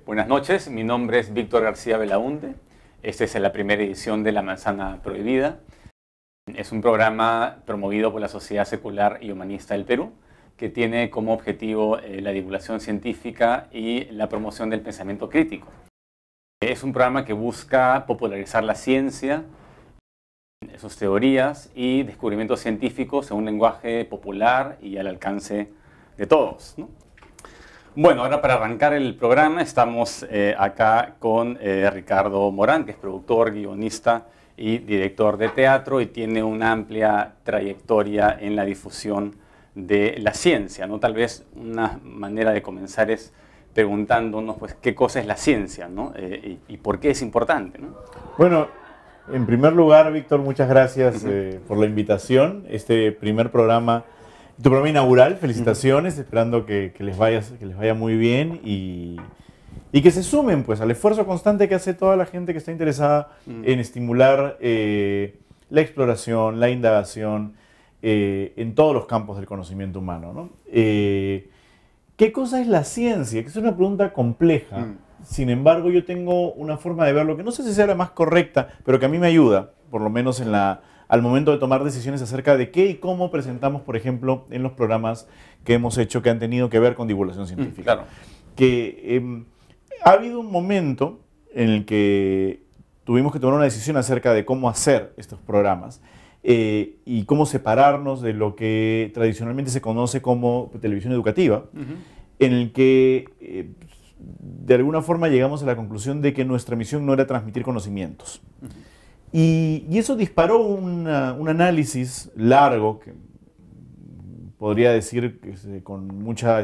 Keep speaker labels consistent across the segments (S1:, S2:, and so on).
S1: Buenas noches, mi nombre es Víctor García Belaunde. Esta es la primera edición de La Manzana Prohibida. Es un programa promovido por la Sociedad Secular y Humanista del Perú, que tiene como objetivo la divulgación científica y la promoción del pensamiento crítico. Es un programa que busca popularizar la ciencia, sus teorías y descubrimientos científicos en un lenguaje popular y al alcance de todos, ¿no? Bueno, ahora para arrancar el programa estamos acá con Ricardo Morán, que es productor, guionista y director de teatro y tiene una amplia trayectoria en la difusión de la ciencia, ¿no? Tal vez una manera de comenzar es preguntándonos pues, qué cosa es la ciencia, ¿no? Y por qué es importante, ¿no?
S2: Bueno, en primer lugar, Víctor, muchas gracias por la invitación. Este primer programa, tu programa inaugural, felicitaciones, esperando que les vaya muy bien y que se sumen pues, al esfuerzo constante que hace toda la gente que está interesada en estimular la exploración, la indagación en todos los campos del conocimiento humano, ¿no? ¿Qué cosa es la ciencia? Que es una pregunta compleja. Sin embargo, yo tengo una forma de verlo que no sé si sea la más correcta, pero que a mí me ayuda, por lo menos al momento de tomar decisiones acerca de qué y cómo presentamos, por ejemplo, en los programas que hemos hecho que han tenido que ver con divulgación científica.
S1: Claro.
S2: Que ha habido un momento en el que tuvimos que tomar una decisión acerca de cómo hacer estos programas y cómo separarnos de lo que tradicionalmente se conoce como televisión educativa, en el que de alguna forma llegamos a la conclusión de que nuestra misión no era transmitir conocimientos. Y eso disparó un análisis largo, que podría decir que con mucha,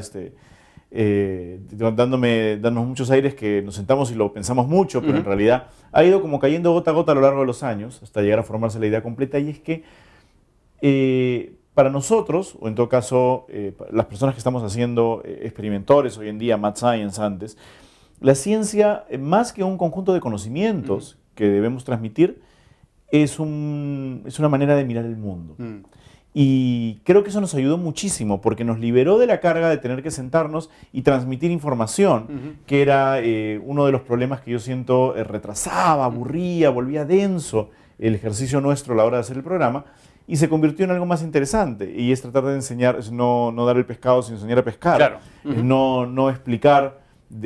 S2: dándonos muchos aires que nos sentamos y lo pensamos mucho, pero en realidad ha ido como cayendo gota a gota a lo largo de los años, hasta llegar a formarse la idea completa, y es que para nosotros, o en todo caso, las personas que estamos haciendo experimentores hoy en día, Mad Science antes, la ciencia, más que un conjunto de conocimientos que debemos transmitir, es una manera de mirar el mundo. Y creo que eso nos ayudó muchísimo, porque nos liberó de la carga de tener que sentarnos y transmitir información, que era uno de los problemas que yo siento retrasaba, aburría, volvía denso el ejercicio nuestro a la hora de hacer el programa, y se convirtió en algo más interesante, y es tratar de enseñar, es no dar el pescado, sino enseñar a pescar.
S1: Claro.
S2: Es no explicar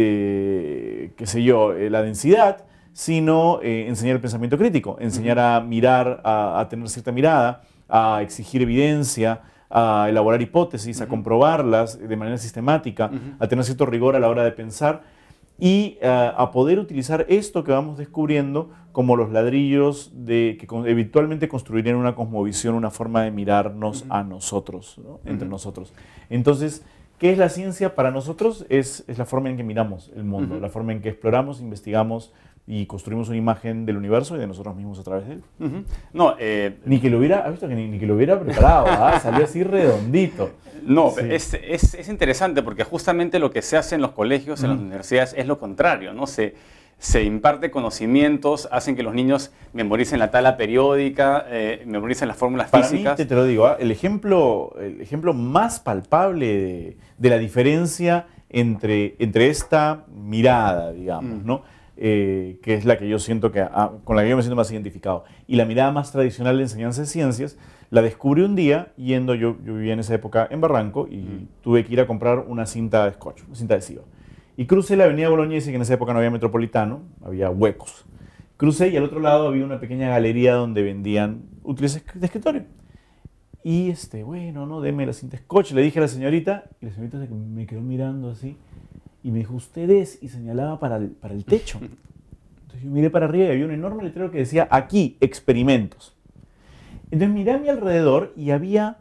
S2: qué sé yo, la densidad, sino enseñar el pensamiento crítico, enseñar a mirar, a tener cierta mirada, a exigir evidencia, a elaborar hipótesis, a comprobarlas de manera sistemática, a tener cierto rigor a la hora de pensar y a poder utilizar esto que vamos descubriendo como los ladrillos que eventualmente construirían una cosmovisión, una forma de mirarnos a nosotros, ¿no? Entre nosotros. Entonces, ¿qué es la ciencia para nosotros? Es la forma en que miramos el mundo, la forma en que exploramos, investigamos y construimos una imagen del universo y de nosotros mismos a través de él.
S1: No,
S2: ni que lo hubiera, ¿has visto que ni que lo hubiera preparado? Salió así redondito.
S1: No,
S2: Sí.
S1: es interesante porque justamente lo que se hace en los colegios, en las universidades, es lo contrario, ¿no? Se imparte conocimientos, hacen que los niños memoricen la tabla periódica, memoricen las fórmulas físicas.
S2: Para mí, te lo digo, el ejemplo más palpable de la diferencia entre esta mirada, digamos, ¿no? Que es la que yo siento con la que yo me siento más identificado, y la mirada más tradicional de enseñanza de ciencias, la descubrí un día yendo, yo vivía en esa época en Barranco y tuve que ir a comprar una cinta de scotch, una cinta adhesiva. Y crucé la avenida Bolognesi, que en esa época no había metropolitano, había huecos. Crucé y al otro lado había una pequeña galería donde vendían útiles de escritorio. Y bueno, no, deme la cinta scotch, le dije a la señorita, y la señorita me quedó mirando así, y me dijo, ¿usted es? Y señalaba para el techo. Entonces yo miré para arriba y había un enorme letrero que decía, aquí, experimentos. Entonces miré a mi alrededor y había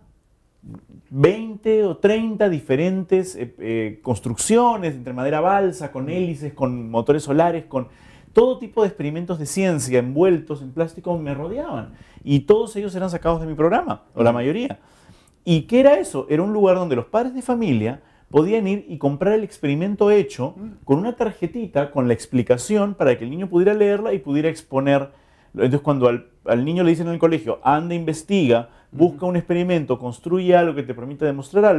S2: 20 o 30 diferentes construcciones entre madera balsa, con hélices, con motores solares, con todo tipo de experimentos de ciencia envueltos en plástico me rodeaban. Y todos ellos eran sacados de mi programa, o la mayoría. ¿Y qué era eso? Era un lugar donde los padres de familia podían ir y comprar el experimento hecho con una tarjetita con la explicación para que el niño pudiera leerla y pudiera exponer. Entonces, cuando al niño le dicen en el colegio, anda, investiga, busca un experimento, construye algo que te permita demostrar algo,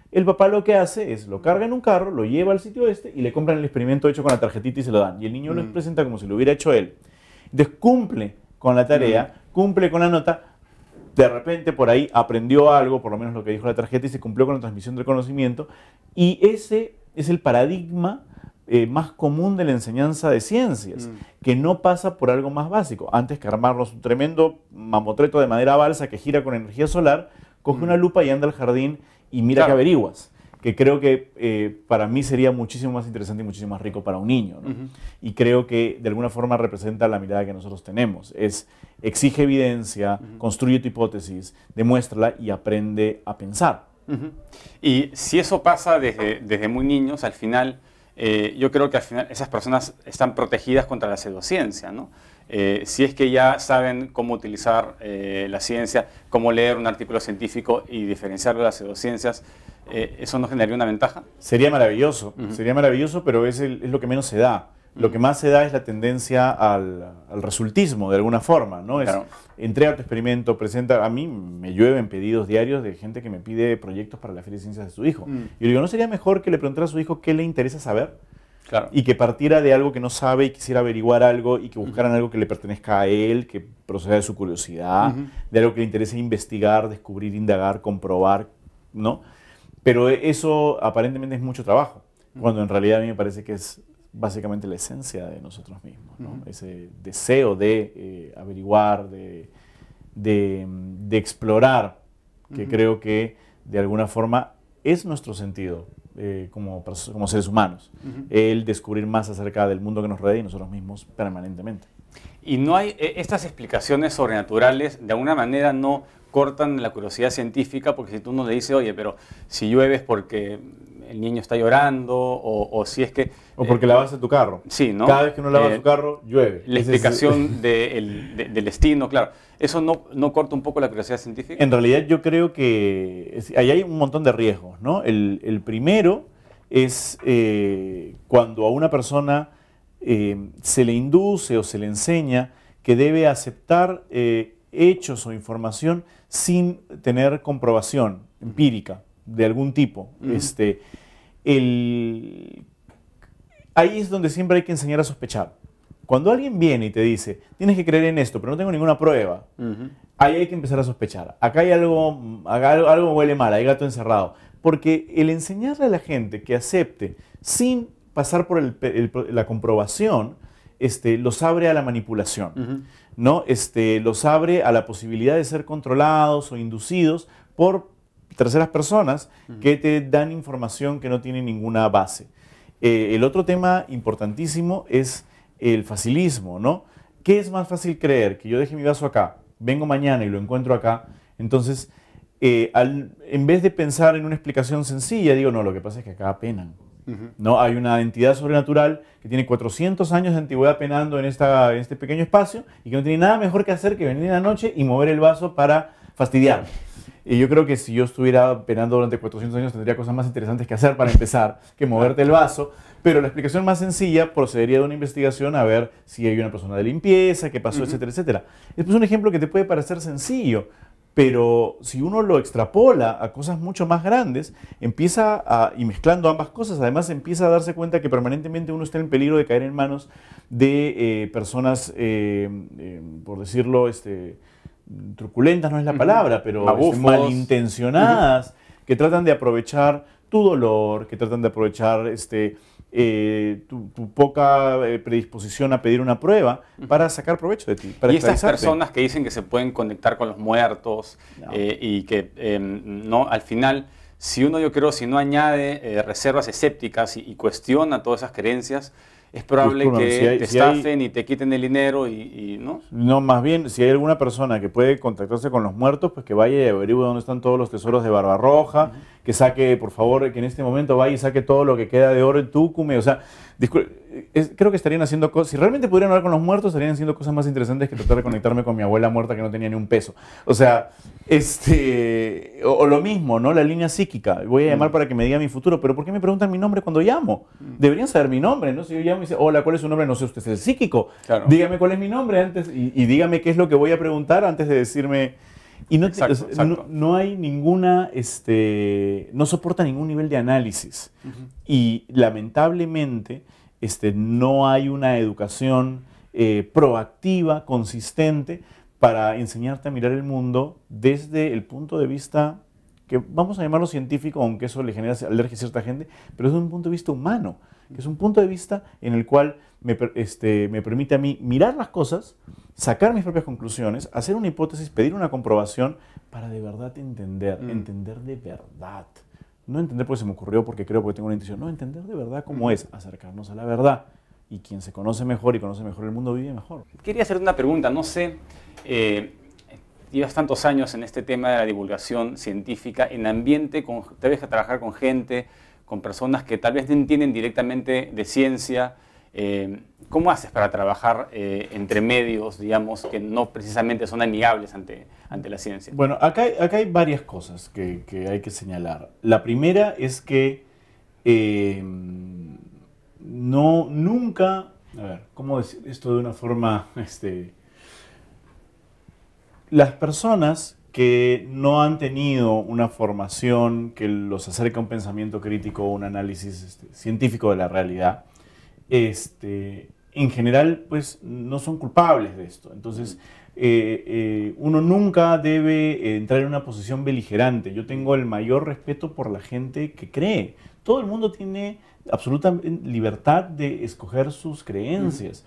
S2: el papá lo que hace es lo carga en un carro, lo lleva al sitio y le compran el experimento hecho con la tarjetita y se lo dan. Y el niño lo presenta como si lo hubiera hecho él. Entonces cumple con la tarea, cumple con la nota, de repente por ahí aprendió algo, por lo menos lo que dijo la tarjeta, y se cumplió con la transmisión del conocimiento. Y ese es el paradigma más común de la enseñanza de ciencias, que no pasa por algo más básico. Antes que armarnos un tremendo mamotreto de madera balsa que gira con energía solar, coge una lupa y anda al jardín y mira que averiguas. Que creo que para mí sería muchísimo más interesante y muchísimo más rico para un niño, ¿no? Y creo que de alguna forma representa la mirada que nosotros tenemos. Exige evidencia, construye tu hipótesis, demuéstrala y aprende a pensar.
S1: Y si eso pasa desde muy niños, al final, yo creo que al final esas personas están protegidas contra la pseudociencia, ¿no? Si es que ya saben cómo utilizar la ciencia, cómo leer un artículo científico y diferenciarlo de las pseudociencias, ¿eso no generaría una ventaja?
S2: Sería maravilloso, pero es lo que menos se da. Lo que más se da es la tendencia al resultismo, de alguna forma, ¿no?
S1: Claro.
S2: Entrega tu experimento, presenta. A mí me llueven pedidos diarios de gente que me pide proyectos para la Feria de Ciencias de su hijo. Y yo digo, ¿no sería mejor que le preguntara a su hijo qué le interesa saber?
S1: Claro.
S2: Y que partiera de algo que no sabe y quisiera averiguar algo y que buscaran algo que le pertenezca a él, que proceda de su curiosidad, de algo que le interese investigar, descubrir, indagar, comprobar, ¿no? Pero eso aparentemente es mucho trabajo, cuando en realidad a mí me parece que es básicamente la esencia de nosotros mismos, ¿no? Ese deseo de averiguar, de explorar, que creo que de alguna forma es nuestro sentido como seres humanos, el descubrir más acerca del mundo que nos rodea y nosotros mismos permanentemente.
S1: Y no hay estas explicaciones sobrenaturales, de alguna manera no cortan la curiosidad científica, porque si tú no le dices, oye, pero si llueve es porque el niño está llorando, o si es que...
S2: O porque lavaste tu carro.
S1: Sí, ¿no?
S2: Cada vez que uno lava su carro, llueve.
S1: La explicación del destino, claro. ¿Eso no corta un poco la curiosidad científica?
S2: En realidad yo creo que ahí hay un montón de riesgos, ¿no? El primero es cuando a una persona se le induce o se le enseña que debe aceptar hechos o información sin tener comprobación empírica de algún tipo. Ahí es donde siempre hay que enseñar a sospechar. Cuando alguien viene y te dice, tienes que creer en esto, pero no tengo ninguna prueba, ahí hay que empezar a sospechar. Acá hay algo huele mal, hay gato encerrado. Porque el enseñarle a la gente que acepte sin pasar por la comprobación, los abre a la manipulación, ¿no? Los abre a la posibilidad de ser controlados o inducidos por terceras personas que te dan información que no tiene ninguna base. El otro tema importantísimo es el facilismo, ¿no? ¿Qué es más fácil creer? Que yo deje mi vaso acá, vengo mañana y lo encuentro acá. Entonces, en vez de pensar en una explicación sencilla, digo, no, lo que pasa es que acá penan. ¿No? Hay una entidad sobrenatural que tiene 400 años de antigüedad penando en este pequeño espacio y que no tiene nada mejor que hacer que venir en la noche y mover el vaso para fastidiar. Y yo creo que si yo estuviera penando durante 400 años tendría cosas más interesantes que hacer para empezar que moverte el vaso. Pero la explicación más sencilla procedería de una investigación a ver si hay una persona de limpieza, qué pasó, etcétera, etcétera. Es un ejemplo que te puede parecer sencillo, pero si uno lo extrapola a cosas mucho más grandes, y mezclando ambas cosas, además empieza a darse cuenta que permanentemente uno está en peligro de caer en manos de personas, por decirlo, truculentas no es la palabra, pero malintencionadas, que tratan de aprovechar tu dolor, que tratan de aprovechar tu poca predisposición a pedir una prueba para sacar provecho de ti.
S1: Y estas personas que dicen que se pueden conectar con los muertos y que no, al final, si no añade reservas escépticas y cuestiona todas esas creencias, es probable que te estafen y te quiten el dinero ¿no?
S2: No, más bien, si hay alguna persona que puede contactarse con los muertos, pues que vaya y averigüe dónde están todos los tesoros de Barbarroja, que saque, por favor, que en este momento vaya y saque todo lo que queda de oro en Tucumán. O sea, creo que estarían haciendo cosas, si realmente pudieran hablar con los muertos, estarían haciendo cosas más interesantes que tratar de conectarme con mi abuela muerta que no tenía ni un peso. O sea, o lo mismo, ¿no? La línea psíquica. Voy a llamar para que me diga mi futuro, pero ¿por qué me preguntan mi nombre cuando llamo? Deberían saber mi nombre, ¿no? Si yo llamo y dice, hola, ¿cuál es su nombre? No sé, usted es el psíquico. Claro. Dígame cuál es mi nombre antes y dígame qué es lo que voy a preguntar antes de decirme. Y no,
S1: Exacto, exacto.
S2: no hay ninguna, no soporta ningún nivel de análisis. Y lamentablemente no hay una educación proactiva, consistente, para enseñarte a mirar el mundo desde el punto de vista que vamos a llamarlo científico, aunque eso le genera alergia a cierta gente, pero es un punto de vista humano, que es un punto de vista en el cual me permite a mí mirar las cosas, sacar mis propias conclusiones, hacer una hipótesis, pedir una comprobación para de verdad entender, entender de verdad. No entender porque se me ocurrió, porque creo, porque tengo una intuición. No, entender de verdad cómo es, acercarnos a la verdad. Y quien se conoce mejor y conoce mejor el mundo vive mejor.
S1: Quería hacerte una pregunta, no sé, llevas tantos años en este tema de la divulgación científica, en ambiente, debes trabajar con gente, con personas que tal vez no entienden directamente de ciencia. ¿Cómo haces para trabajar entre medios, digamos, que no precisamente son amigables ante la ciencia?
S2: Bueno, acá hay varias cosas que hay que señalar. La primera es que nunca, a ver, ¿cómo decir esto de una forma, las personas que no han tenido una formación que los acerca a un pensamiento crítico o un análisis científico de la realidad, en general, pues, no son culpables de esto. Entonces, uno nunca debe entrar en una posición beligerante. Yo tengo el mayor respeto por la gente que cree. Todo el mundo tiene absoluta libertad de escoger sus creencias.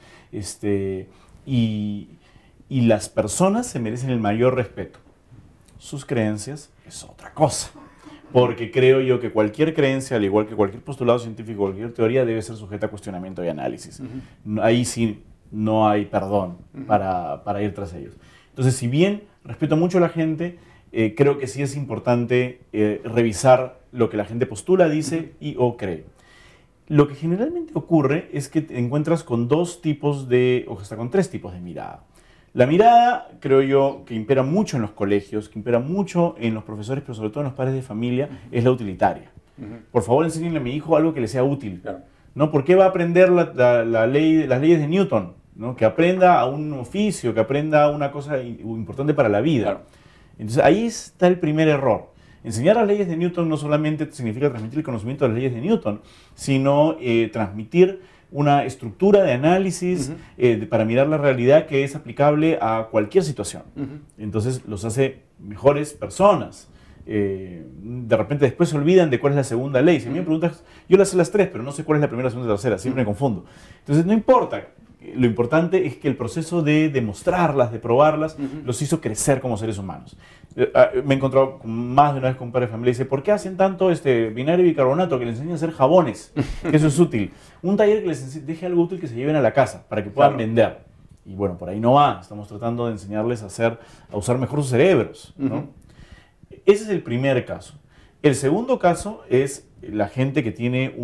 S2: Y las personas se merecen el mayor respeto. Sus creencias es otra cosa. Porque creo yo que cualquier creencia, al igual que cualquier postulado científico, cualquier teoría, debe ser sujeta a cuestionamiento y análisis. Ahí sí no hay perdón para ir tras ellos. Entonces, si bien respeto mucho a la gente, creo que sí es importante revisar lo que la gente postula, dice y o cree. Lo que generalmente ocurre es que te encuentras con dos tipos de, o hasta con tres tipos de mirada. La mirada, creo yo, que impera mucho en los colegios, que impera mucho en los profesores, pero sobre todo en los padres de familia, es la utilitaria. Por favor, enséñenle a mi hijo algo que le sea útil.
S1: Claro.
S2: ¿No? ¿Por qué va a aprender las leyes de Newton? ¿No? Que aprenda a un oficio, que aprenda una cosa importante para la vida.
S1: Claro.
S2: Entonces, ahí está el primer error. Enseñar las leyes de Newton no solamente significa transmitir el conocimiento de las leyes de Newton, sino transmitir una estructura de análisis para mirar la realidad que es aplicable a cualquier situación. Entonces los hace mejores personas. De repente después se olvidan de cuál es la segunda ley. Si a mí me preguntas, yo las sé las tres, pero no sé cuál es la primera, segunda y tercera, siempre me confundo. Entonces no importa. Lo importante es que el proceso de demostrarlas, de probarlas, los hizo crecer como seres humanos. Me he encontrado más de una vez con un padre de familia y dice, ¿por qué hacen tanto vinagre y bicarbonato que les enseñan a hacer jabones? Eso es útil. Un taller que les deje algo útil que se lleven a la casa para que puedan vender. Y bueno, por ahí no va. Estamos tratando de enseñarles a usar mejor sus cerebros, ¿no? Ese es el primer caso. El segundo caso es la gente que tiene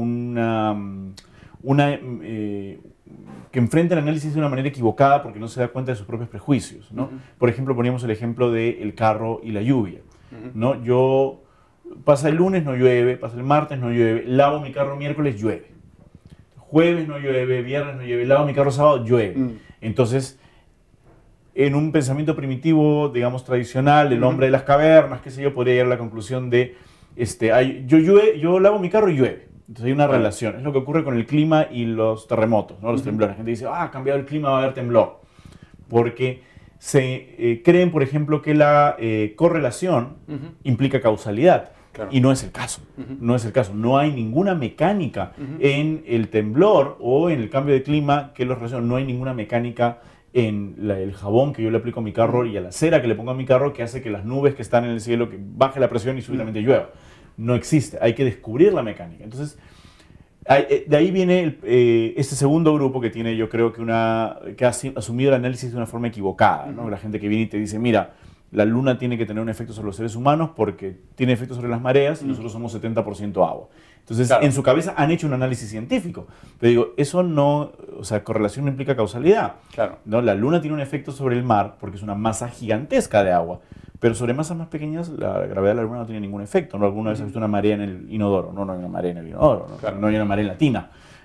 S2: que enfrenta el análisis de una manera equivocada porque no se da cuenta de sus propios prejuicios, ¿no? Por ejemplo, poníamos el ejemplo del carro y la lluvia, ¿no? Pasa el lunes, no llueve, pasa el martes, no llueve, lavo mi carro miércoles, llueve. Jueves no llueve, viernes no llueve, lavo mi carro sábado, llueve. Entonces, en un pensamiento primitivo, digamos, tradicional, del hombre de las cavernas, qué sé yo, podría llegar a la conclusión de, yo lavo mi carro y llueve. Entonces hay una relación. Es lo que ocurre con el clima y los terremotos, ¿no? Los temblores. La gente dice, ha cambiado el clima, va a haber temblor. Porque creen, por ejemplo, que la correlación implica causalidad. Claro. Y no es el caso. No es el caso. No hay ninguna mecánica en el temblor o en el cambio de clima que los relacione. No hay ninguna mecánica en el jabón que yo le aplico a mi carro y a la cera que le pongo a mi carro que hace que las nubes que están en el cielo, que baje la presión y súbitamente llueva. No existe, hay que descubrir la mecánica. Entonces, de ahí viene este segundo grupo que tiene, yo creo que ha asumido el análisis de una forma equivocada, ¿no? La gente que viene y te dice, mira, la luna tiene que tener un efecto sobre los seres humanos porque tiene efecto sobre las mareas y nosotros somos 70% agua. Entonces, claro, en su cabeza han hecho un análisis científico. Pero digo, eso no, o sea, correlación no implica causalidad. Claro. ¿No? La luna tiene un efecto sobre el mar porque es una masa gigantesca de agua. Pero sobre masas más pequeñas, la gravedad de la luna no tiene ningún efecto. ¿No? ¿Alguna vez has visto una marea en el inodoro? No, no hay una marea en el inodoro. ¿No? Claro. No hay una marea en la tina.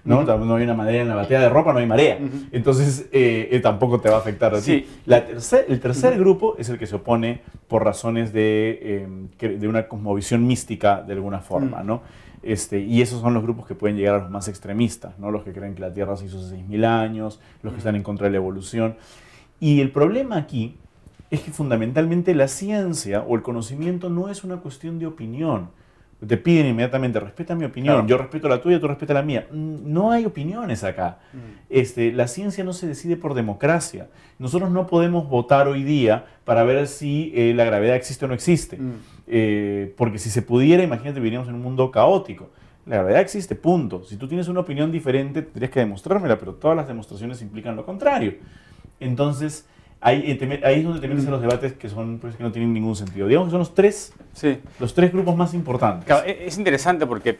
S2: ¿no? No hay una marea en la batea de ropa, no hay marea. Entonces, tampoco te va a afectar a ti. El tercer grupo es el que se opone por razones de una cosmovisión mística de alguna forma, ¿no? Y esos son los grupos que pueden llegar a los más extremistas, ¿no? Los que creen que la Tierra se hizo hace 6.000 años, los que están en contra de la evolución. Y el problema aquí es que fundamentalmente la ciencia o el conocimiento no es una cuestión de opinión. Te piden inmediatamente, respeta mi opinión, claro. Yo respeto la tuya, tú respetas la mía. No hay opiniones acá. La ciencia no se decide por democracia. Nosotros no podemos votar hoy día para ver si la gravedad existe o no existe. Porque si se pudiera, imagínate, viviríamos en un mundo caótico. La gravedad existe, punto. Si tú tienes una opinión diferente, tendrías que demostrármela, pero todas las demostraciones implican lo contrario. Entonces, ahí es donde te metes en los debates que no tienen ningún sentido. Digamos que son los tres grupos más importantes.
S1: Claro, es interesante porque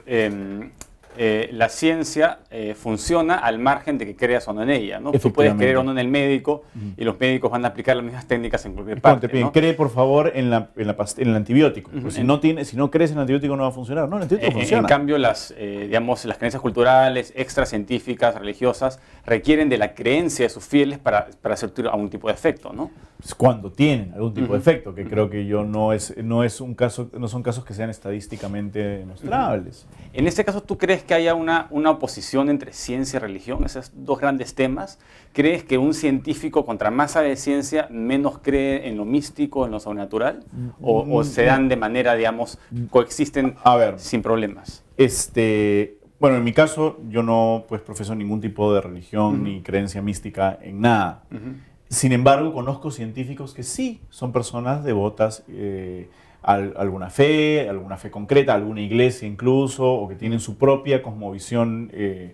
S1: la ciencia funciona al margen de que creas o no en ella, ¿no? Tú puedes creer o no en el médico y los médicos van a aplicar las mismas técnicas en cualquier parte, ¿no?
S2: Cree, por favor, en el antibiótico. Si no crees en el antibiótico no va a funcionar. No, el antibiótico funciona.
S1: En cambio, las creencias culturales, extracientíficas, religiosas, requieren de la creencia de sus fieles para hacer algún tipo de efecto, ¿no?
S2: Cuando tienen algún tipo de efecto, que creo que no son casos que sean estadísticamente demostrables.
S1: En este caso, ¿tú crees que haya una oposición entre ciencia y religión? Esos dos grandes temas. ¿Crees que un científico, contra más sabe de ciencia, menos cree en lo místico, en lo sobrenatural? ¿O se dan de manera, digamos, coexisten sin problemas?
S2: Bueno, en mi caso, yo no profeso ningún tipo de religión ni creencia mística en nada. Sin embargo, conozco científicos que sí son personas devotas a alguna fe concreta, alguna iglesia incluso, o que tienen su propia cosmovisión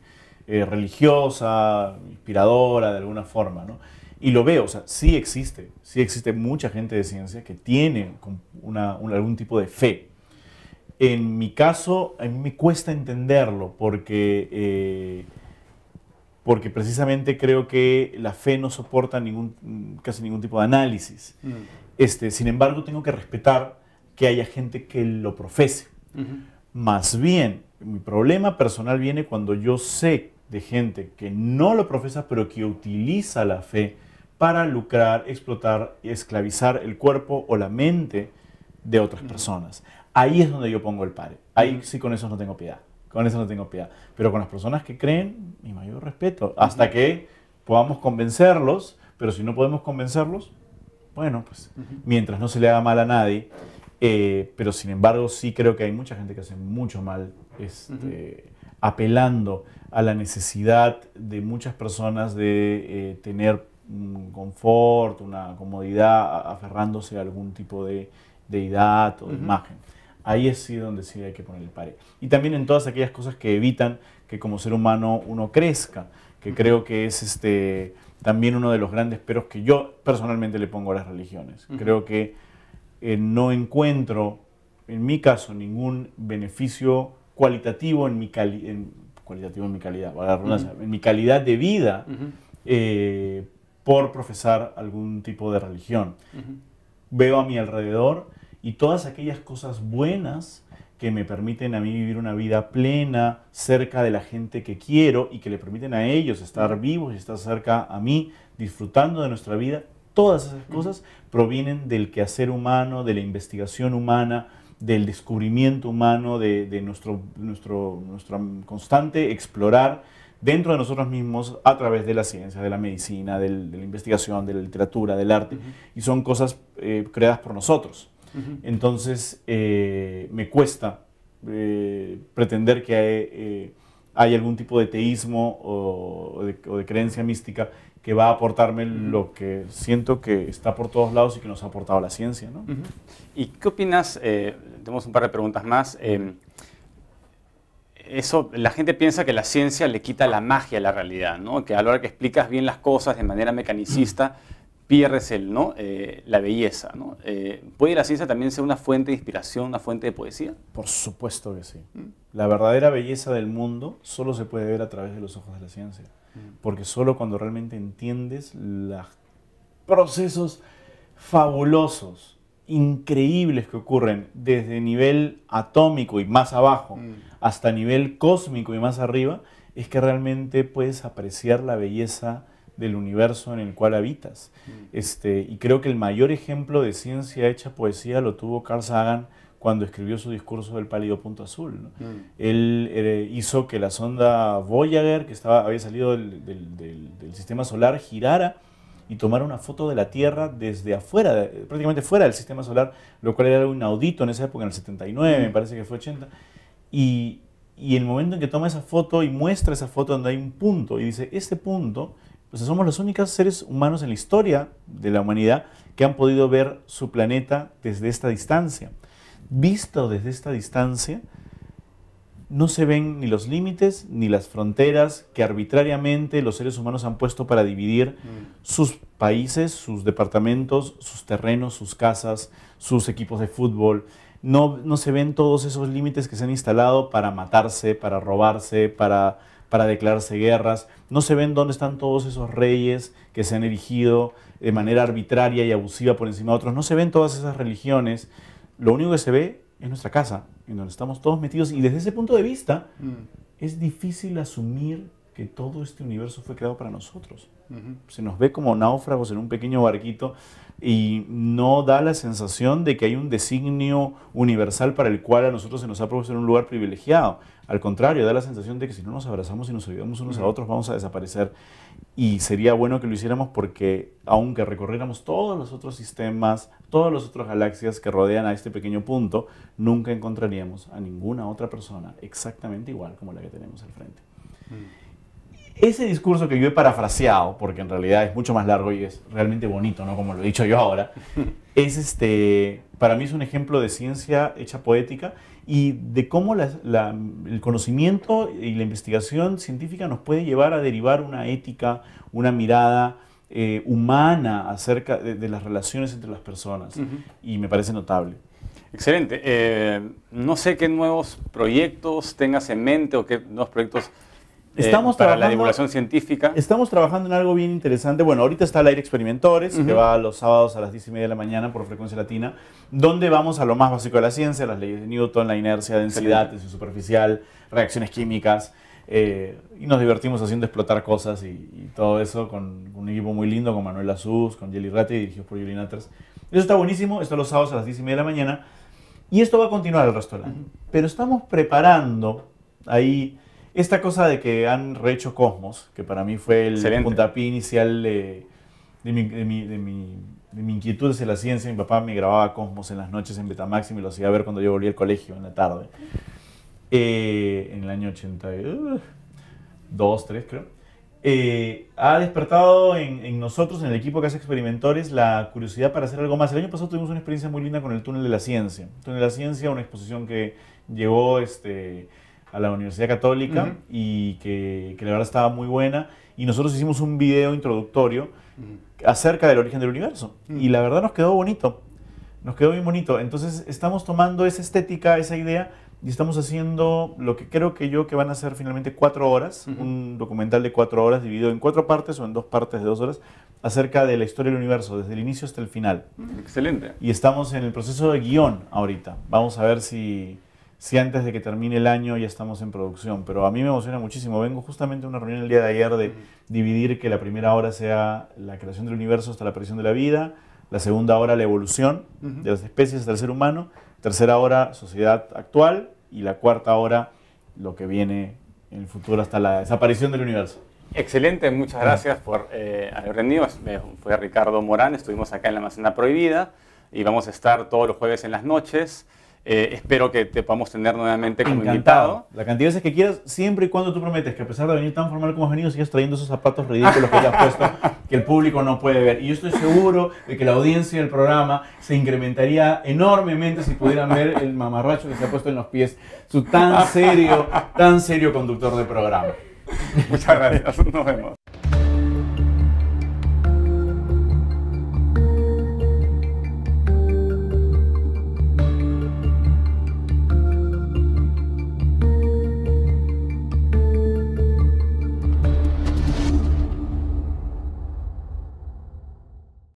S2: religiosa, inspiradora de alguna forma, ¿no? Y lo veo, o sea, sí existe mucha gente de ciencia que tiene algún tipo de fe. En mi caso, a mí me cuesta entenderlo porque precisamente creo que la fe no soporta casi ningún tipo de análisis. Sin embargo, tengo que respetar que haya gente que lo profese. Más bien, mi problema personal viene cuando yo sé de gente que no lo profesa, pero que utiliza la fe para lucrar, explotar y esclavizar el cuerpo o la mente de otras personas. Ahí es donde yo pongo el pare. Ahí sí, con eso no tengo piedad. Pero con las personas que creen, mi mayor respeto. Hasta que podamos convencerlos, pero si no podemos convencerlos, bueno, pues mientras no se le haga mal a nadie. Pero sin embargo, sí creo que hay mucha gente que hace mucho mal apelando a la necesidad de muchas personas de tener un confort, una comodidad, aferrándose a algún tipo de deidad o de imagen. Ahí es sí donde sí hay que poner el pare. Y también en todas aquellas cosas que evitan que como ser humano uno crezca, que creo que es también uno de los grandes peros que yo personalmente le pongo a las religiones. Creo que no encuentro, en mi caso, ningún beneficio cualitativo en mi calidad, en mi calidad de vida por profesar algún tipo de religión. Veo a mi alrededor y todas aquellas cosas buenas que me permiten a mí vivir una vida plena, cerca de la gente que quiero y que le permiten a ellos estar vivos y estar cerca a mí, disfrutando de nuestra vida, todas esas cosas provienen del quehacer humano, de la investigación humana, del descubrimiento humano, de nuestro constante explorar dentro de nosotros mismos a través de la ciencia, de la medicina, de la investigación, de la literatura, del arte. Y son cosas creadas por nosotros. Entonces, me cuesta pretender que hay algún tipo de teísmo o de creencia mística que va a aportarme lo que siento que está por todos lados y que nos ha aportado la ciencia, ¿no?
S1: ¿Y qué opinas? Tenemos un par de preguntas más. La gente piensa que la ciencia le quita la magia a la realidad, ¿no? Que a la hora que explicas bien las cosas de manera mecanicista, pierdes la belleza, ¿no? ¿Puede la ciencia también ser una fuente de inspiración, una fuente de poesía?
S2: Por supuesto que sí. La verdadera belleza del mundo solo se puede ver a través de los ojos de la ciencia. Porque solo cuando realmente entiendes los procesos fabulosos, increíbles que ocurren desde nivel atómico y más abajo hasta nivel cósmico y más arriba, es que realmente puedes apreciar la belleza del universo en el cual habitas. Y creo que el mayor ejemplo de ciencia hecha poesía lo tuvo Carl Sagan cuando escribió su discurso del pálido punto azul, ¿no? Él hizo que la sonda Voyager, que había salido del sistema solar, girara y tomara una foto de la Tierra desde afuera, prácticamente fuera del sistema solar, lo cual era algo inaudito en esa época, en el 79, me parece que fue 80. Y el momento en que toma esa foto y muestra esa foto donde hay un punto, y dice, este punto, pues somos los únicos seres humanos en la historia de la humanidad que han podido ver su planeta desde esta distancia. Visto desde esta distancia, no se ven ni los límites ni las fronteras que arbitrariamente los seres humanos han puesto para dividir sus países, sus departamentos, sus terrenos, sus casas, sus equipos de fútbol. No se ven todos esos límites que se han instalado para matarse, para robarse, para declararse guerras. No se ven dónde están todos esos reyes que se han erigido de manera arbitraria y abusiva por encima de otros. No se ven todas esas religiones. Lo único que se ve es nuestra casa, en donde estamos todos metidos. Y desde ese punto de vista, es difícil asumir que todo este universo fue creado para nosotros. Se nos ve como náufragos en un pequeño barquito y no da la sensación de que hay un designio universal para el cual a nosotros se nos ha propuesto un lugar privilegiado. Al contrario, da la sensación de que si no nos abrazamos y nos ayudamos unos a otros, vamos a desaparecer. Y sería bueno que lo hiciéramos porque, aunque recorriéramos todos los otros sistemas, todas las otras galaxias que rodean a este pequeño punto, nunca encontraríamos a ninguna otra persona exactamente igual como la que tenemos al frente. Ese discurso que yo he parafraseado, porque en realidad es mucho más largo y es realmente bonito, ¿no? Como lo he dicho yo ahora, para mí es un ejemplo de ciencia hecha poética y de cómo el conocimiento y la investigación científica nos puede llevar a derivar una ética, una mirada humana acerca de las relaciones entre las personas. Y me parece notable.
S1: Excelente. No sé qué nuevos proyectos tengas en mente o qué nuevos proyectos para la divulgación científica.
S2: Estamos trabajando en algo bien interesante. Bueno, ahorita está el aire Experimentores, que va los sábados a las 10:30 de la mañana por frecuencia latina, donde vamos a lo más básico de la ciencia, las leyes de Newton, la inercia, densidad, tensión superficial, reacciones químicas, y nos divertimos haciendo explotar cosas y todo eso con un equipo muy lindo, con Manuel Azuz, con Jelly Ratti, dirigidos por Yuri Natters. Eso está buenísimo, esto los sábados a las 10:30 de la mañana, y esto va a continuar el resto del año. Pero estamos preparando ahí esta cosa de que han rehecho Cosmos, que para mí fue el puntapié inicial de mi inquietud hacia la ciencia. Mi papá me grababa Cosmos en las noches en Betamax y me lo hacía ver cuando yo volvía al colegio en la tarde. En el año 82, 3 creo. Ha despertado en nosotros, en el equipo que hace Experimentores, la curiosidad para hacer algo más. El año pasado tuvimos una experiencia muy linda con el Túnel de la Ciencia. El Túnel de la Ciencia, una exposición que llegó a la Universidad Católica y que la verdad estaba muy buena. Y nosotros hicimos un video introductorio acerca del origen del universo. Y la verdad nos quedó bonito. Nos quedó bien bonito. Entonces estamos tomando esa estética, esa idea, y estamos haciendo lo que creo que van a ser finalmente 4 horas. Un documental de 4 horas dividido en 4 partes o en 2 partes de 2 horas acerca de la historia del universo, desde el inicio hasta el final.
S1: Excelente.
S2: Y estamos en el proceso de guión ahorita. Vamos a ver si antes de que termine el año ya estamos en producción, pero a mí me emociona muchísimo. Vengo justamente a una reunión el día de ayer de dividir que la primera hora sea la creación del universo hasta la aparición de la vida, la segunda hora la evolución de las especies hasta el ser humano, tercera hora sociedad actual y la cuarta hora lo que viene en el futuro hasta la desaparición del universo.
S1: Excelente, muchas gracias por haber venido. Fue Ricardo Morán, estuvimos acá en la Manzana Prohibida y vamos a estar todos los jueves en las noches. Espero que te podamos tener nuevamente como invitado.
S2: La cantidad de veces que quieras, siempre y cuando tú prometes que a pesar de venir tan formal como has venido, sigas trayendo esos zapatos ridículos que te has puesto, que el público no puede ver. Y yo estoy seguro de que la audiencia del programa se incrementaría enormemente si pudieran ver el mamarracho que se ha puesto en los pies, su tan serio conductor de programa.
S1: Muchas gracias, nos vemos.